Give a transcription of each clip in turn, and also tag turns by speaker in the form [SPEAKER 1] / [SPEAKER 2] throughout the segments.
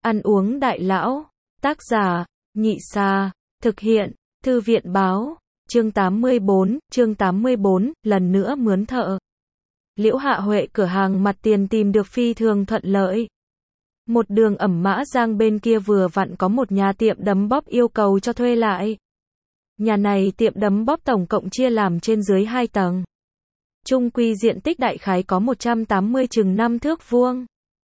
[SPEAKER 1] Ăn uống đại lão. Tác giả, Nhị Sa. Thực hiện, Thư viện Báo. Chương 84, lần nữa mướn thợ. Liễu Hạ Huệ cửa hàng mặt tiền tìm được phi thường thuận lợi. Một đường ẩm Mã Giang bên kia vừa vặn có một nhà tiệm đấm bóp yêu cầu cho thuê lại. Nhà này tiệm đấm bóp tổng cộng chia làm trên dưới 2 tầng. Chung quy diện tích đại khái có 180 chừng 5 thước vuông.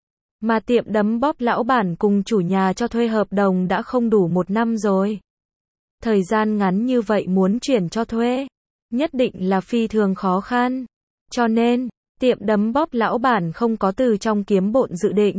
[SPEAKER 1] Mà tiệm đấm bóp lão bản cùng chủ nhà cho thuê hợp đồng đã không đủ 1 năm rồi. Thời gian ngắn như vậy muốn chuyển cho thuê, nhất định là phi thường khó khăn. Cho nên, tiệm đấm bóp lão bản không có từ trong kiếm bộn dự định,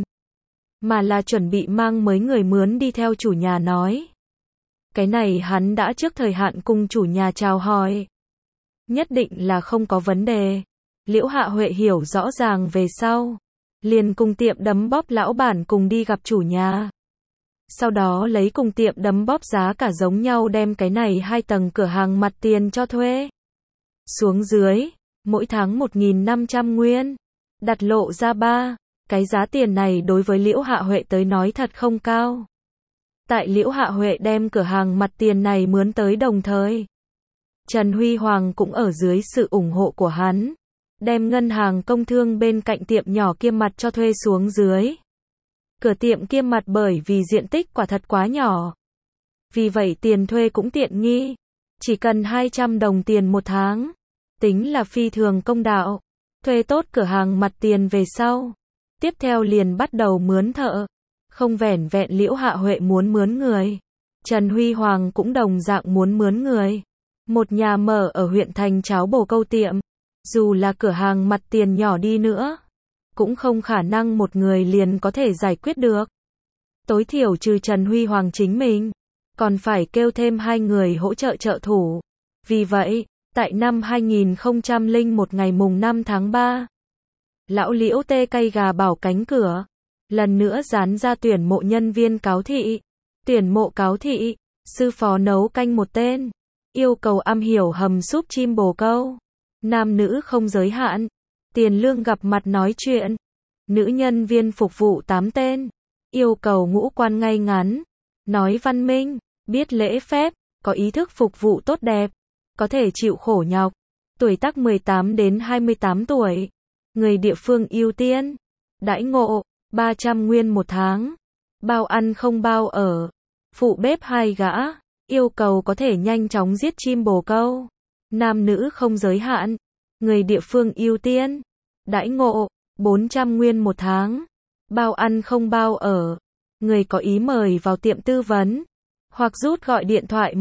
[SPEAKER 1] mà là chuẩn bị mang mấy người mướn đi theo chủ nhà nói. Cái này hắn đã trước thời hạn cùng chủ nhà chào hỏi. Nhất định là không có vấn đề. Liễu Hạ Huệ hiểu rõ ràng về sau, liền cùng tiệm đấm bóp lão bản cùng đi gặp chủ nhà. Sau đó lấy cùng tiệm đấm bóp giá cả giống nhau đem cái này 2 tầng cửa hàng mặt tiền cho thuê. Xuống dưới, mỗi tháng 1.500 nguyên. Đặt lộ ra 3. Cái giá tiền này đối với Liễu Hạ Huệ tới nói thật không cao. Tại Liễu Hạ Huệ đem cửa hàng mặt tiền này mướn tới đồng thời, Trần Huy Hoàng cũng ở dưới sự ủng hộ của hắn, đem ngân hàng công thương bên cạnh tiệm nhỏ kia mặt cho thuê xuống dưới. Cửa tiệm kia mặt bởi vì diện tích quả thật quá nhỏ, vì vậy tiền thuê cũng tiện nghi, chỉ cần 200 đồng tiền một tháng, tính là phi thường công đạo. Thuê tốt cửa hàng mặt tiền về sau, tiếp theo liền bắt đầu mướn thợ. Không vẻn vẹn Liễu Hạ Huệ muốn mướn người, Trần Huy Hoàng cũng đồng dạng muốn mướn người. Một nhà mở ở huyện thành cháo bồ câu tiệm, dù là cửa hàng mặt tiền nhỏ đi nữa, cũng không khả năng một người liền có thể giải quyết được. Tối thiểu trừ Trần Huy Hoàng chính mình, còn phải kêu thêm 2 người hỗ trợ trợ thủ. Vì vậy, tại năm 2001 ngày mùng 5 tháng 3, lão Liễu tê cây gà bảo cánh cửa, lần nữa dán ra tuyển mộ nhân viên cáo thị. Tuyển mộ cáo thị, sư phó nấu canh 1 tên, yêu cầu am hiểu hầm súp chim bồ câu, nam nữ không giới hạn, tiền lương gặp mặt nói chuyện. Nữ nhân viên phục vụ 8 tên, yêu cầu ngũ quan ngay ngắn, nói văn minh, biết lễ phép, có ý thức phục vụ tốt đẹp, có thể chịu khổ nhọc, tuổi tác 18 đến 28 tuổi, người địa phương ưu tiên. Đãi ngộ 300 nguyên một tháng, bao ăn không bao ở, phụ bếp 2 gã, yêu cầu có thể nhanh chóng giết chim bồ câu, nam nữ không giới hạn, người địa phương ưu tiên. Đãi ngộ 400 nguyên một tháng, bao ăn không bao ở, người có ý mời vào tiệm tư vấn, hoặc rút gọi điện thoại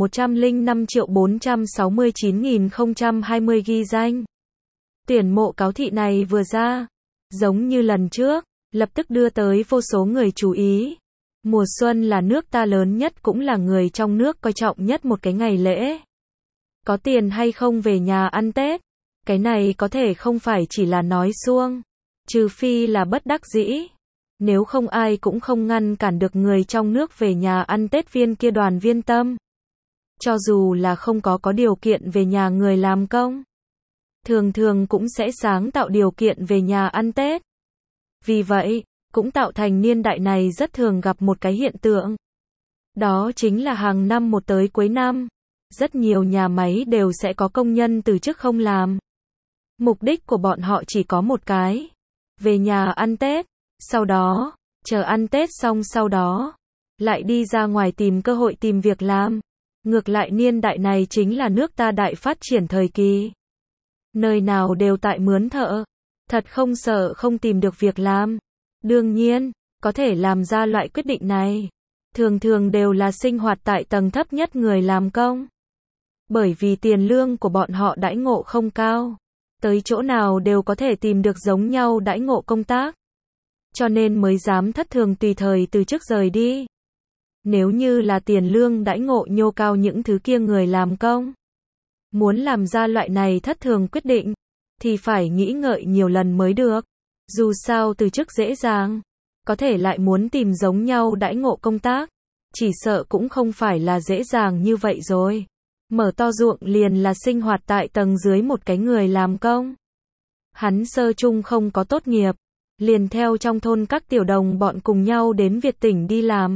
[SPEAKER 1] 1.105.469.020 ghi danh. Tuyển mộ cáo thị này vừa ra, giống như lần trước, lập tức đưa tới vô số người chú ý. Mùa xuân là nước ta lớn nhất cũng là người trong nước coi trọng nhất một cái ngày lễ. Có tiền hay không về nhà ăn Tết, cái này có thể không phải chỉ là nói suông, trừ phi là bất đắc dĩ. Nếu không ai cũng không ngăn cản được người trong nước về nhà ăn Tết viên kia đoàn viên tâm. Cho dù là không có điều kiện về nhà người làm công, thường thường cũng sẽ sáng tạo điều kiện về nhà ăn Tết. Vì vậy, cũng tạo thành niên đại này rất thường gặp một cái hiện tượng. Đó chính là hàng năm một tới cuối năm, rất nhiều nhà máy đều sẽ có công nhân từ chức không làm. Mục đích của bọn họ chỉ có một cái, về nhà ăn Tết, sau đó, chờ ăn Tết xong sau đó, lại đi ra ngoài tìm cơ hội tìm việc làm. Ngược lại niên đại này chính là nước ta đại phát triển thời kỳ. Nơi nào đều tại mướn thợ, thật không sợ không tìm được việc làm. Đương nhiên, có thể làm ra loại quyết định này, thường thường đều là sinh hoạt tại tầng thấp nhất người làm công. Bởi vì tiền lương của bọn họ đãi ngộ không cao, tới chỗ nào đều có thể tìm được giống nhau đãi ngộ công tác. Cho nên mới dám thất thường tùy thời từ chức rời đi. Nếu như là tiền lương đãi ngộ nhô cao những thứ kia người làm công, muốn làm ra loại này thất thường quyết định, thì phải nghĩ ngợi nhiều lần mới được. Dù sao từ chức dễ dàng, có thể lại muốn tìm giống nhau đãi ngộ công tác, chỉ sợ cũng không phải là dễ dàng như vậy rồi. Mở to ruộng liền là sinh hoạt tại tầng dưới một cái người làm công. Hắn sơ chung không có tốt nghiệp, liền theo trong thôn các tiểu đồng bọn cùng nhau đến Việt tỉnh đi làm.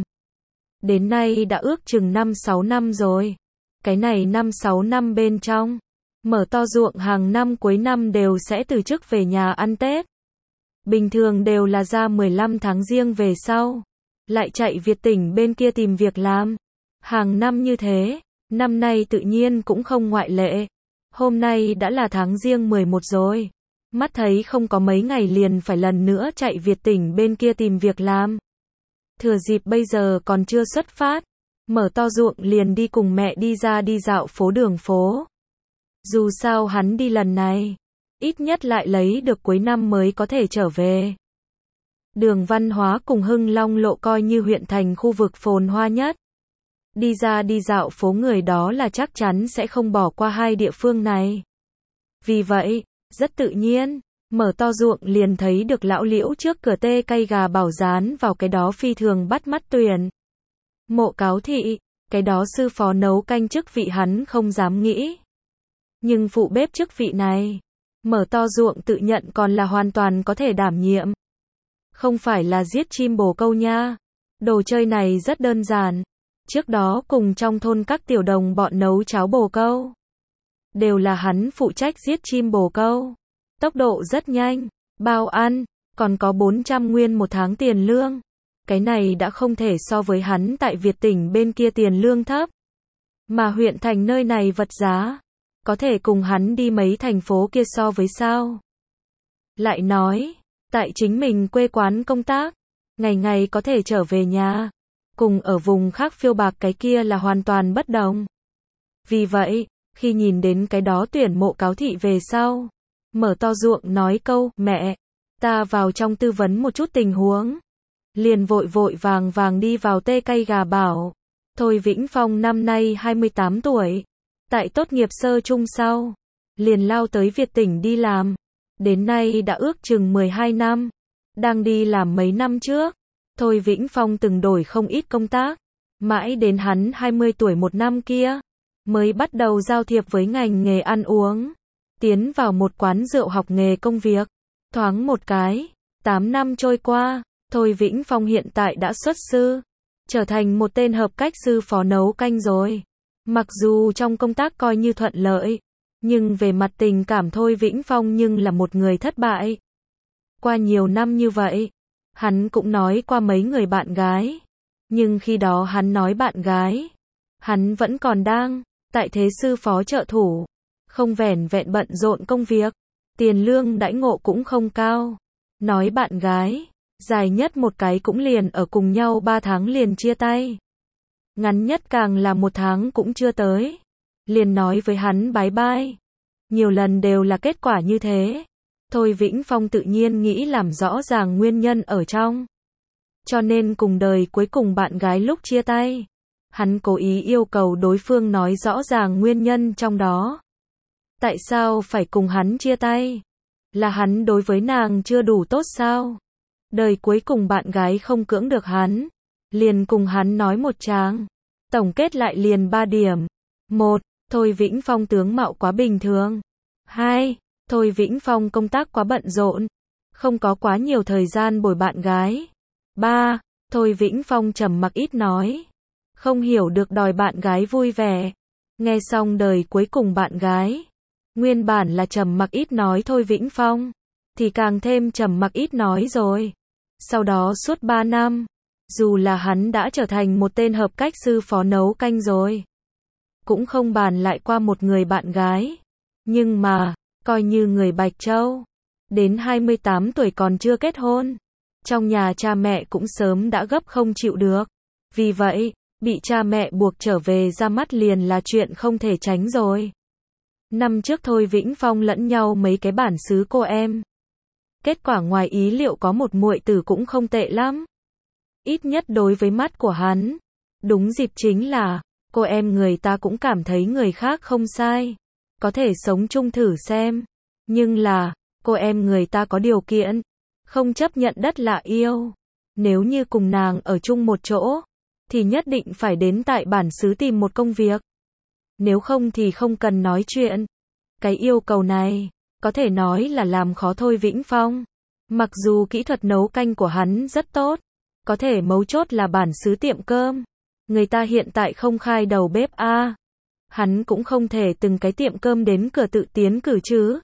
[SPEAKER 1] Đến nay đã ước chừng 5-6 năm rồi. Cái này 5-6 năm bên trong, mở to ruộng hàng năm cuối năm đều sẽ từ chức về nhà ăn Tết. Bình thường đều là ra 15 tháng Giêng về sau, lại chạy Việt tỉnh bên kia tìm việc làm. Hàng năm như thế, năm nay tự nhiên cũng không ngoại lệ. Hôm nay đã là tháng Giêng 11 rồi. Mắt thấy không có mấy ngày liền phải lần nữa chạy Việt tỉnh bên kia tìm việc làm. Thừa dịp bây giờ còn chưa xuất phát, mở to ruộng liền đi cùng mẹ đi ra đi dạo phố đường phố. Dù sao hắn đi lần này, ít nhất lại lấy được cuối năm mới có thể trở về. Đường Văn Hóa cùng Hưng Long Lộ coi như huyện thành khu vực phồn hoa nhất. Đi ra đi dạo phố người đó là chắc chắn sẽ không bỏ qua hai địa phương này. Vì vậy, rất tự nhiên, mở to ruộng liền thấy được lão Liễu trước cửa tê cây gà bảo dán vào cái đó phi thường bắt mắt tuyển. Mộ Cáo Thị, cái đó sư phó nấu canh chức vị hắn không dám nghĩ. Nhưng phụ bếp chức vị này, mở to ruộng tự nhận còn là hoàn toàn có thể đảm nhiệm. Không phải là giết chim bồ câu nha. Đồ chơi này rất đơn giản. Trước đó cùng trong thôn các tiểu đồng bọn nấu cháo bồ câu. Đều là hắn phụ trách giết chim bồ câu. Tốc độ rất nhanh, bao ăn, còn có 400 nguyên một tháng tiền lương. Cái này đã không thể so với hắn tại Việt tỉnh bên kia tiền lương thấp. Mà huyện thành nơi này vật giá, có thể cùng hắn đi mấy thành phố kia so với sao. Lại nói, tại chính mình quê quán công tác, ngày ngày có thể trở về nhà, cùng ở vùng khác phiêu bạc cái kia là hoàn toàn bất đồng. Vì vậy, khi nhìn đến cái đó tuyển Mộ Cáo Thị về sau, mở to ruộng nói câu, mẹ, ta vào trong tư vấn một chút tình huống. Liền vội vội vàng vàng đi vào tê cây gà bảo, Thôi Vĩnh Phong năm nay 28 tuổi, tại tốt nghiệp sơ trung sau, liền lao tới Việt tỉnh đi làm. Đến nay đã ước chừng 12 năm, đang đi làm mấy năm trước. Thôi Vĩnh Phong từng đổi không ít công tác, mãi đến hắn 20 tuổi một năm kia, mới bắt đầu giao thiệp với ngành nghề ăn uống, tiến vào một quán rượu học nghề công việc. Thoáng một cái, 8 năm trôi qua, Thôi Vĩnh Phong hiện tại đã xuất sư, trở thành một tên hợp cách sư phó nấu canh rồi. Mặc dù trong công tác coi như thuận lợi, nhưng về mặt tình cảm Thôi Vĩnh Phong nhưng là một người thất bại. Qua nhiều năm như vậy, hắn cũng nói qua mấy người bạn gái, nhưng khi đó hắn nói bạn gái, hắn vẫn còn đang tại thế sư phó trợ thủ, không vẻn vẹn bận rộn công việc, tiền lương đãi ngộ cũng không cao. Nói bạn gái, dài nhất một cái cũng liền ở cùng nhau 3 tháng liền chia tay. Ngắn nhất càng là 1 tháng cũng chưa tới, liền nói với hắn bye bye. Nhiều lần đều là kết quả như thế. Thôi Vĩnh Phong tự nhiên nghĩ làm rõ ràng nguyên nhân ở trong. Cho nên cùng đời cuối cùng bạn gái lúc chia tay, hắn cố ý yêu cầu đối phương nói rõ ràng nguyên nhân trong đó. Tại sao phải cùng hắn chia tay? Là hắn đối với nàng chưa đủ tốt sao? Đời cuối cùng bạn gái không cưỡng được hắn, liền cùng hắn nói một tràng. Tổng kết lại liền 3 điểm. 1. Thôi Vĩnh Phong tướng mạo quá bình thường. 2. Thôi Vĩnh Phong công tác quá bận rộn, không có quá nhiều thời gian bồi bạn gái. 3. Thôi Vĩnh Phong trầm mặc ít nói, không hiểu được đòi bạn gái vui vẻ. Nghe xong đời cuối cùng bạn gái, nguyên bản là trầm mặc ít nói Thôi Vĩnh Phong, thì càng thêm trầm mặc ít nói rồi. Sau đó suốt 3 năm, dù là hắn đã trở thành một tên hợp cách sư phó nấu canh rồi, cũng không bàn lại qua một người bạn gái. Nhưng mà, coi như người Bạch Châu, đến 28 tuổi còn chưa kết hôn. Trong nhà cha mẹ cũng sớm đã gấp không chịu được. Vì vậy, bị cha mẹ buộc trở về ra mắt liền là chuyện không thể tránh rồi. Năm trước Thôi Vĩnh Phong lẫn nhau mấy cái bản xứ cô em. Kết quả ngoài ý liệu có một muội tử cũng không tệ lắm. Ít nhất đối với mắt của hắn. Đúng dịp chính là, cô em người ta cũng cảm thấy người khác không sai. Có thể sống chung thử xem. Nhưng là, cô em người ta có điều kiện. Không chấp nhận đất lạ yêu. Nếu như cùng nàng ở chung một chỗ, thì nhất định phải đến tại bản xứ tìm một công việc. Nếu không thì không cần nói chuyện. Cái yêu cầu này, có thể nói là làm khó Thôi Vĩnh Phong. Mặc dù kỹ thuật nấu canh của hắn rất tốt, có thể mấu chốt là bản xứ tiệm cơm. Người ta hiện tại không khai đầu bếp a. Hắn cũng không thể từng cái tiệm cơm đến cửa tự tiến cử chứ.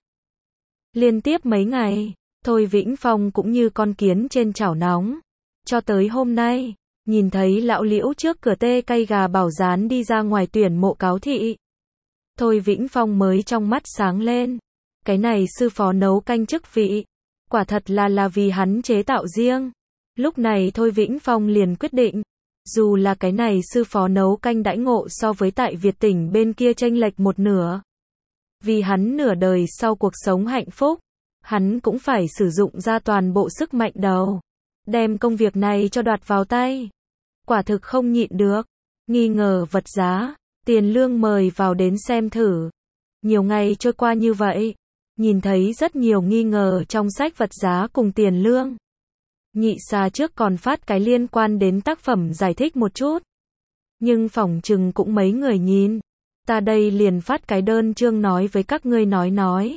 [SPEAKER 1] Liên tiếp mấy ngày, Thôi Vĩnh Phong cũng như con kiến trên chảo nóng. Cho tới hôm nay, nhìn thấy lão Liễu trước cửa tê cay gà bảo rán đi ra ngoài tuyển mộ cáo thị. Thôi Vĩnh Phong mới trong mắt sáng lên. Cái này sư phó nấu canh chức vị. Quả thật là vì hắn chế tạo riêng. Lúc này Thôi Vĩnh Phong liền quyết định. Dù là cái này sư phó nấu canh đãi ngộ so với tại Việt tỉnh bên kia chênh lệch một nửa. Vì hắn nửa đời sau cuộc sống hạnh phúc, hắn cũng phải sử dụng ra toàn bộ sức mạnh đầu. Đem công việc này cho đoạt vào tay. Quả thực không nhịn được. Nghi ngờ vật giá, tiền lương mời vào đến xem thử. Nhiều ngày trôi qua như vậy, nhìn thấy rất nhiều nghi ngờ trong sách vật giá cùng tiền lương. Nhị xà trước còn phát cái liên quan đến tác phẩm giải thích một chút. Nhưng phỏng chừng cũng mấy người nhìn. Ta đây liền phát cái đơn chương nói với các ngươi nói.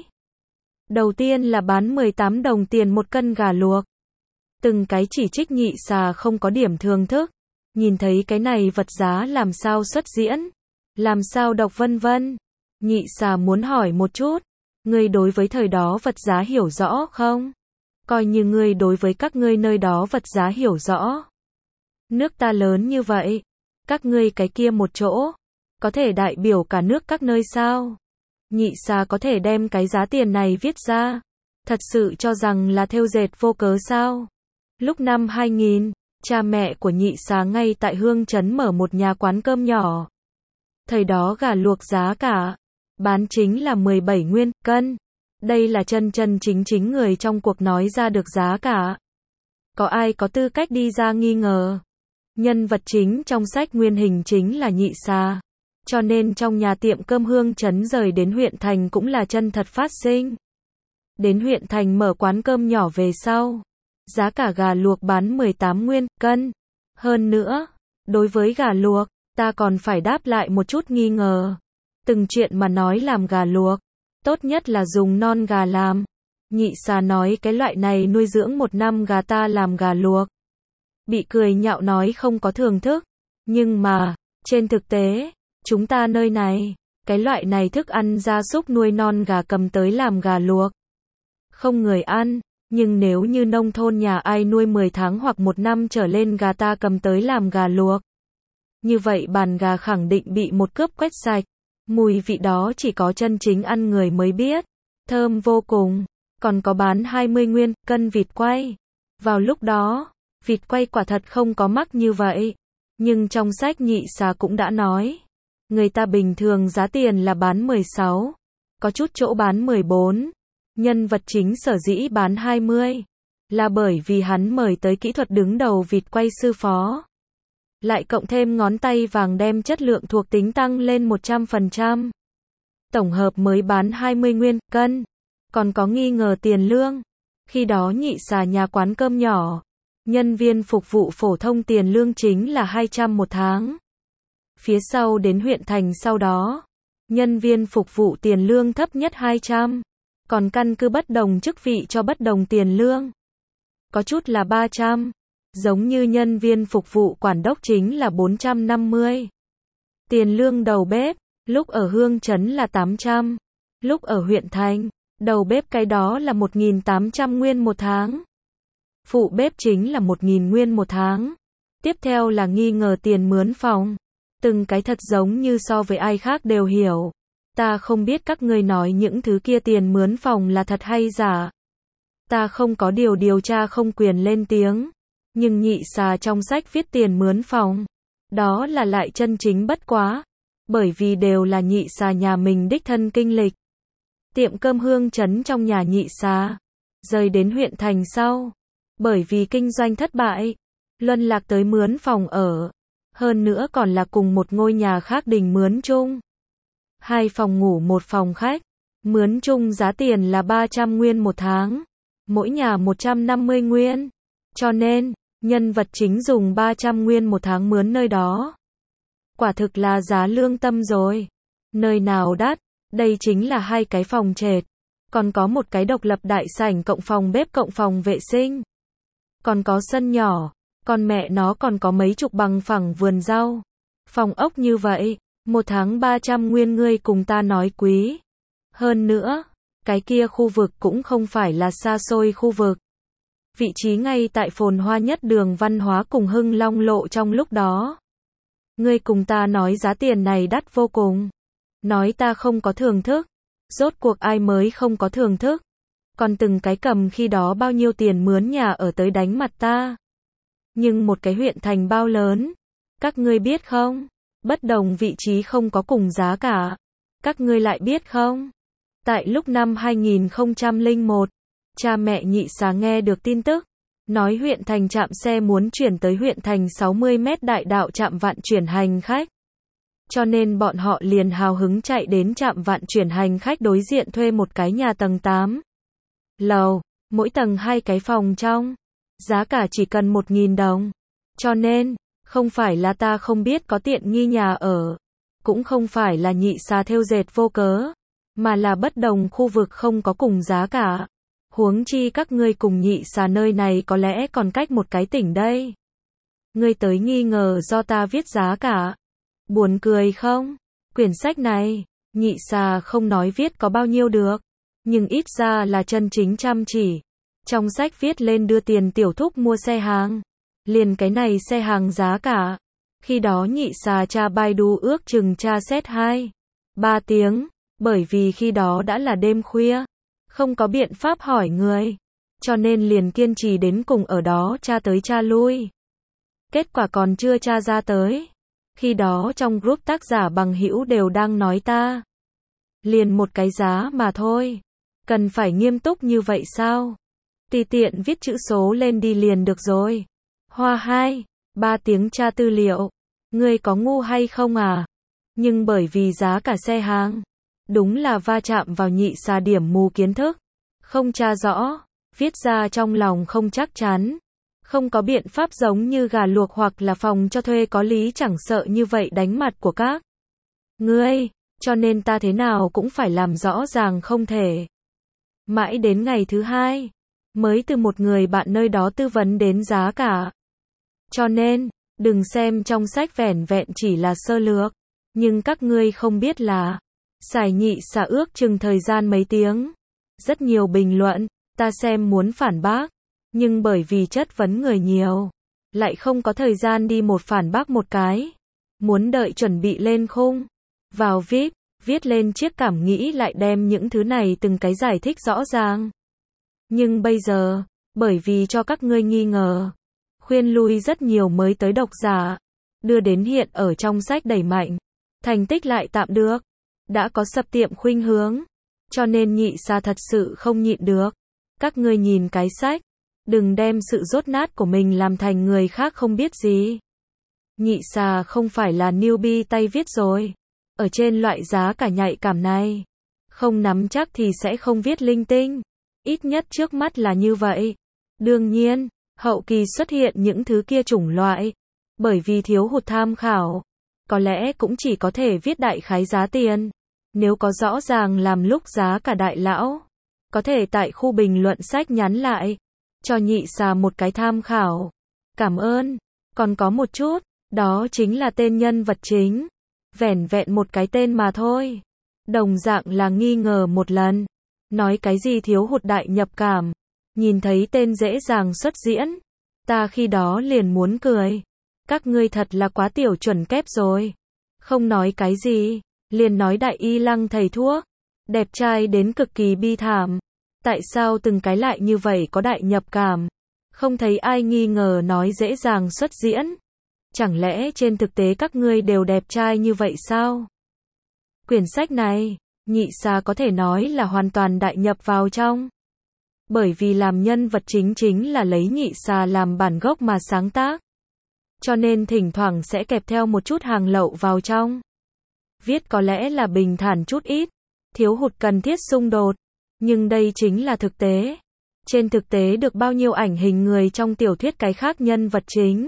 [SPEAKER 1] Đầu tiên là bán 18 đồng tiền một cân gà luộc. Từng cái chỉ trích nhị xà không có điểm thường thức. Nhìn thấy cái này vật giá làm sao xuất diễn, làm sao đọc vân vân. Nhị xà muốn hỏi một chút, ngươi đối với thời đó vật giá hiểu rõ không? Coi như ngươi đối với các ngươi nơi đó vật giá hiểu rõ. Nước ta lớn như vậy, các ngươi cái kia một chỗ, có thể đại biểu cả nước các nơi sao? Nhị xà có thể đem cái giá tiền này viết ra, thật sự cho rằng là thêu dệt vô cớ sao? Lúc năm 2000, cha mẹ của nhị xà ngay tại Hương Trấn mở một nhà quán cơm nhỏ. Thời đó gà luộc giá cả bán chính là 17 nguyên cân. Đây là chân chính người trong cuộc nói ra được giá cả. Có ai có tư cách đi ra nghi ngờ? Nhân vật chính trong sách nguyên hình chính là nhị xà. Cho nên trong nhà tiệm cơm Hương Trấn rời đến huyện thành cũng là chân thật phát sinh. Đến huyện thành mở quán cơm nhỏ về sau, giá cả gà luộc bán 18 nguyên cân. Hơn nữa, đối với gà luộc, ta còn phải đáp lại một chút nghi ngờ. Từng chuyện mà nói làm gà luộc, tốt nhất là dùng non gà làm. Nhị xà nói cái loại này nuôi dưỡng 1 năm gà ta làm gà luộc. Bị cười nhạo nói không có thưởng thức. Nhưng mà, trên thực tế, chúng ta nơi này, cái loại này thức ăn gia súc nuôi non gà cầm tới làm gà luộc. Không người ăn, nhưng nếu như nông thôn nhà ai nuôi 10 tháng hoặc 1 năm trở lên gà ta cầm tới làm gà luộc. Như vậy bàn gà khẳng định bị một cướp quét sạch. Mùi vị đó chỉ có chân chính ăn người mới biết. Thơm vô cùng. Còn có bán 20 nguyên cân vịt quay. Vào lúc đó, vịt quay quả thật không có mắc như vậy. Nhưng trong sách nhị xà cũng đã nói. Người ta bình thường giá tiền là bán 16. Có chút chỗ bán 14. Nhân vật chính sở dĩ bán 20. Là bởi vì hắn mời tới kỹ thuật đứng đầu vịt quay sư phó. Lại cộng thêm ngón tay vàng đem chất lượng thuộc tính tăng lên 100%. Tổng hợp mới bán 20 nguyên cân. Còn có nghi ngờ tiền lương. Khi đó nhị xà nhà quán cơm nhỏ. Nhân viên phục vụ phổ thông tiền lương chính là 200 một tháng. Phía sau đến huyện thành sau đó. Nhân viên phục vụ tiền lương thấp nhất 200. Còn căn cứ bất đồng chức vị cho bất đồng tiền lương. Có chút là 300. Giống như nhân viên phục vụ quản đốc chính là 450. Tiền lương đầu bếp, lúc ở Hương Trấn là 800. Lúc ở huyện thành, đầu bếp cái đó là 1.800 nguyên một tháng. Phụ bếp chính là 1.000 nguyên một tháng. Tiếp theo là nghi ngờ tiền mướn phòng. Từng cái thật giống như so với ai khác đều hiểu. Ta không biết các ngươi nói những thứ kia tiền mướn phòng là thật hay giả. Ta không có điều tra không quyền lên tiếng. Nhưng nhị xà trong sách viết tiền mướn phòng. Đó là lại chân chính bất quá. Bởi vì đều là nhị xà nhà mình đích thân kinh lịch. Tiệm cơm Hương Trấn trong nhà nhị xà. Rời đến huyện thành sau. Bởi vì kinh doanh thất bại. Luân lạc tới mướn phòng ở. Hơn nữa còn là cùng một ngôi nhà khác đình mướn chung. 2 phòng ngủ 1 phòng khách. Mướn chung giá tiền là 300 nguyên một tháng. Mỗi nhà 150 nguyên. Cho nên, nhân vật chính dùng 300 nguyên một tháng mướn nơi đó. Quả thực là giá lương tâm rồi. Nơi nào đắt, đây chính là 2 cái phòng trệt. Còn có một cái độc lập đại sảnh cộng phòng bếp cộng phòng vệ sinh. Còn có sân nhỏ. Còn mẹ nó còn có mấy chục bằng phẳng vườn rau. Phòng ốc như vậy, 1 tháng 300 nguyên ngươi cùng ta nói quý. Hơn nữa, cái kia khu vực cũng không phải là xa xôi khu vực. Vị trí ngay tại phồn hoa nhất đường Văn Hóa cùng Hưng Long lộ trong lúc đó. Ngươi cùng ta nói giá tiền này đắt vô cùng. Nói ta không có thưởng thức. Rốt cuộc ai mới không có thưởng thức. Còn từng cái cầm khi đó bao nhiêu tiền mướn nhà ở tới đánh mặt ta. Nhưng một cái huyện thành bao lớn. Các ngươi biết không? Bất đồng vị trí không có cùng giá cả. Các ngươi lại biết không? Tại lúc năm 2001, cha mẹ nhị xà nghe được tin tức. Nói huyện thành trạm xe muốn chuyển tới huyện thành 60 mét đại đạo trạm vận chuyển hành khách. Cho nên bọn họ liền hào hứng chạy đến trạm vận chuyển hành khách đối diện thuê một cái nhà tầng 8 lầu, mỗi tầng 2 cái phòng trong. Giá cả chỉ cần 1.000 đồng. Cho nên, không phải là ta không biết có tiện nghi nhà ở. Cũng không phải là nhị xà thêu dệt vô cớ. Mà là bất đồng khu vực không có cùng giá cả. Huống chi các ngươi cùng nhị xà nơi này có lẽ còn cách một cái tỉnh đây. Ngươi tới nghi ngờ do ta viết giá cả. Buồn cười không? Quyển sách này, nhị xà không nói viết có bao nhiêu được. Nhưng ít ra là chân chính chăm chỉ. Trong sách viết lên đưa tiền tiểu thúc mua xe hàng. Liền cái này xe hàng giá cả. Khi đó nhị xà tra Baidu ước chừng tra xét 2-3 tiếng. Bởi vì khi đó đã là đêm khuya. Không có biện pháp hỏi người. Cho nên liền kiên trì đến cùng ở đó tra tới tra lui. Kết quả còn chưa tra ra tới. Khi đó trong group tác giả bằng hữu đều đang nói ta. Liền một cái giá mà thôi. Cần phải nghiêm túc như vậy sao? Tùy tiện viết chữ số lên đi liền được rồi. Hoa 2-3 tiếng tra tư liệu. Ngươi có ngu hay không à? Nhưng bởi vì giá cả xe hàng. Đúng là va chạm vào nhị xà điểm mù kiến thức. Không tra rõ. Viết ra trong lòng không chắc chắn. Không có biện pháp giống như gà luộc hoặc là phòng cho thuê có lý chẳng sợ như vậy đánh mặt của các ngươi. Cho nên ta thế nào cũng phải làm rõ ràng không thể. Mãi đến ngày thứ 2. Mới từ một người bạn nơi đó tư vấn đến giá cả. Cho nên, đừng xem trong sách vẻn vẹn chỉ là sơ lược. Nhưng các ngươi không biết là xài nhị xà ước chừng thời gian mấy tiếng. Rất nhiều bình luận, ta xem muốn phản bác. Nhưng bởi vì chất vấn người nhiều, lại không có thời gian đi một phản bác một cái. Muốn đợi chuẩn bị lên khung. Vào viết lên chiếc cảm nghĩ lại đem những thứ này từng cái giải thích rõ ràng. Nhưng bây giờ, bởi vì cho các ngươi nghi ngờ, khuyên lui rất nhiều mới tới độc giả, đưa đến hiện ở trong sách đẩy mạnh, thành tích lại tạm được, đã có sập tiệm khuynh hướng, cho nên nhị xà thật sự không nhịn được. Các ngươi nhìn cái sách, đừng đem sự dốt nát của mình làm thành người khác không biết gì. Nhị xà không phải là newbie tay viết rồi. Ở trên loại giá cả nhạy cảm này, không nắm chắc thì sẽ không viết linh tinh. Ít nhất trước mắt là như vậy. Đương nhiên, hậu kỳ xuất hiện những thứ kia chủng loại. Bởi vì thiếu hụt tham khảo, có lẽ cũng chỉ có thể viết đại khái giá tiền. Nếu có rõ ràng làm lúc giá cả đại lão, có thể tại khu bình luận sách nhắn lại, cho nhị xà một cái tham khảo. Cảm ơn. Còn có một chút, đó chính là tên nhân vật chính. Vẻn vẹn một cái tên mà thôi. Đồng dạng là nghi ngờ một lần. Nói cái gì thiếu hụt đại nhập cảm. Nhìn thấy tên dễ dàng xuất diễn. Ta khi đó liền muốn cười. Các ngươi thật là quá tiểu chuẩn kép rồi. Không nói cái gì. Liền nói đại y lăng thầy thuốc. Đẹp trai đến cực kỳ bi thảm. Tại sao từng cái lại như vậy có đại nhập cảm? Không thấy ai nghi ngờ nói dễ dàng xuất diễn. Chẳng lẽ trên thực tế các ngươi đều đẹp trai như vậy sao? Quyển sách này, nhị xà có thể nói là hoàn toàn đại nhập vào trong. Bởi vì làm nhân vật chính là lấy nhị xà làm bản gốc mà sáng tác. Cho nên thỉnh thoảng sẽ kẹp theo một chút hàng lậu vào trong. Viết có lẽ là bình thản chút ít, thiếu hụt cần thiết xung đột. Nhưng đây chính là thực tế. Trên thực tế được bao nhiêu ảnh hình người trong tiểu thuyết cái khác nhân vật chính.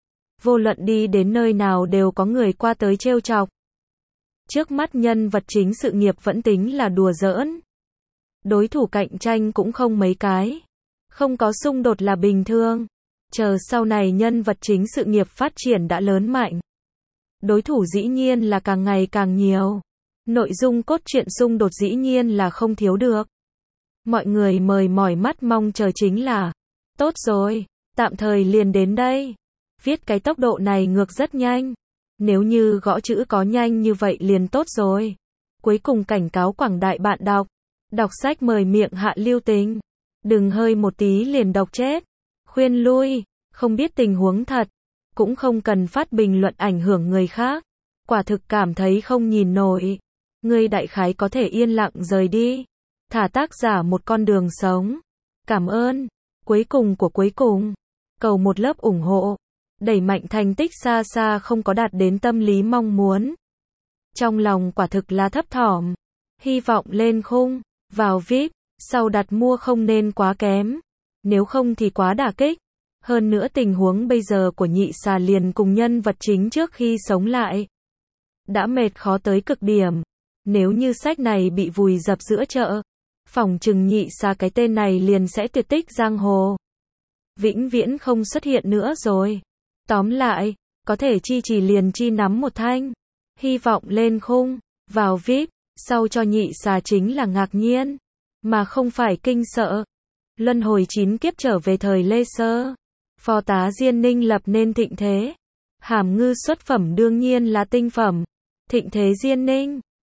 [SPEAKER 1] Vô luận đi đến nơi nào đều có người qua tới trêu chọc. Trước mắt nhân vật chính sự nghiệp vẫn tính là đùa giỡn. Đối thủ cạnh tranh cũng không mấy cái. Không có xung đột là bình thường. Chờ sau này nhân vật chính sự nghiệp phát triển đã lớn mạnh. Đối thủ dĩ nhiên là càng ngày càng nhiều. Nội dung cốt truyện xung đột dĩ nhiên là không thiếu được. Mọi người mỏi mắt mong chờ chính là, tốt rồi, tạm thời liền đến đây. Viết cái tốc độ này ngược rất nhanh. Nếu như gõ chữ có nhanh như vậy liền tốt rồi. Cuối cùng cảnh cáo quảng đại bạn đọc. Đọc sách mời miệng hạ lưu tình. Đừng hơi một tí liền đọc chết. Khuyên lui, không biết tình huống thật. Cũng không cần phát bình luận ảnh hưởng người khác. Quả thực cảm thấy không nhìn nổi. Ngươi đại khái có thể yên lặng rời đi. Thả tác giả một con đường sống. Cảm ơn. Cuối cùng của cuối cùng. Cầu một lớp ủng hộ. Đẩy mạnh thành tích xa xa không có đạt đến tâm lý mong muốn. Trong lòng quả thực là thấp thỏm. Hy vọng lên khung. Vào VIP. Sau đặt mua không nên quá kém. Nếu không thì quá đả kích. Hơn nữa tình huống bây giờ của nhị xà liền cùng nhân vật chính trước khi sống lại. Đã mệt khó tới cực điểm. Nếu như sách này bị vùi dập giữa chợ. Phỏng chừng nhị xà cái tên này liền sẽ tuyệt tích giang hồ. Vĩnh viễn không xuất hiện nữa rồi. Tóm lại, có thể chi chỉ liền chi nắm một thanh. Hy vọng lên khung. Vào VIP. Sau cho nhị xà chính là ngạc nhiên. Mà không phải kinh sợ. Luân hồi 9 kiếp trở về thời Lê Sơ. Phó tá Diên Ninh lập nên thịnh thế. Hàm Ngư xuất phẩm đương nhiên là tinh phẩm. Thịnh thế Diên Ninh.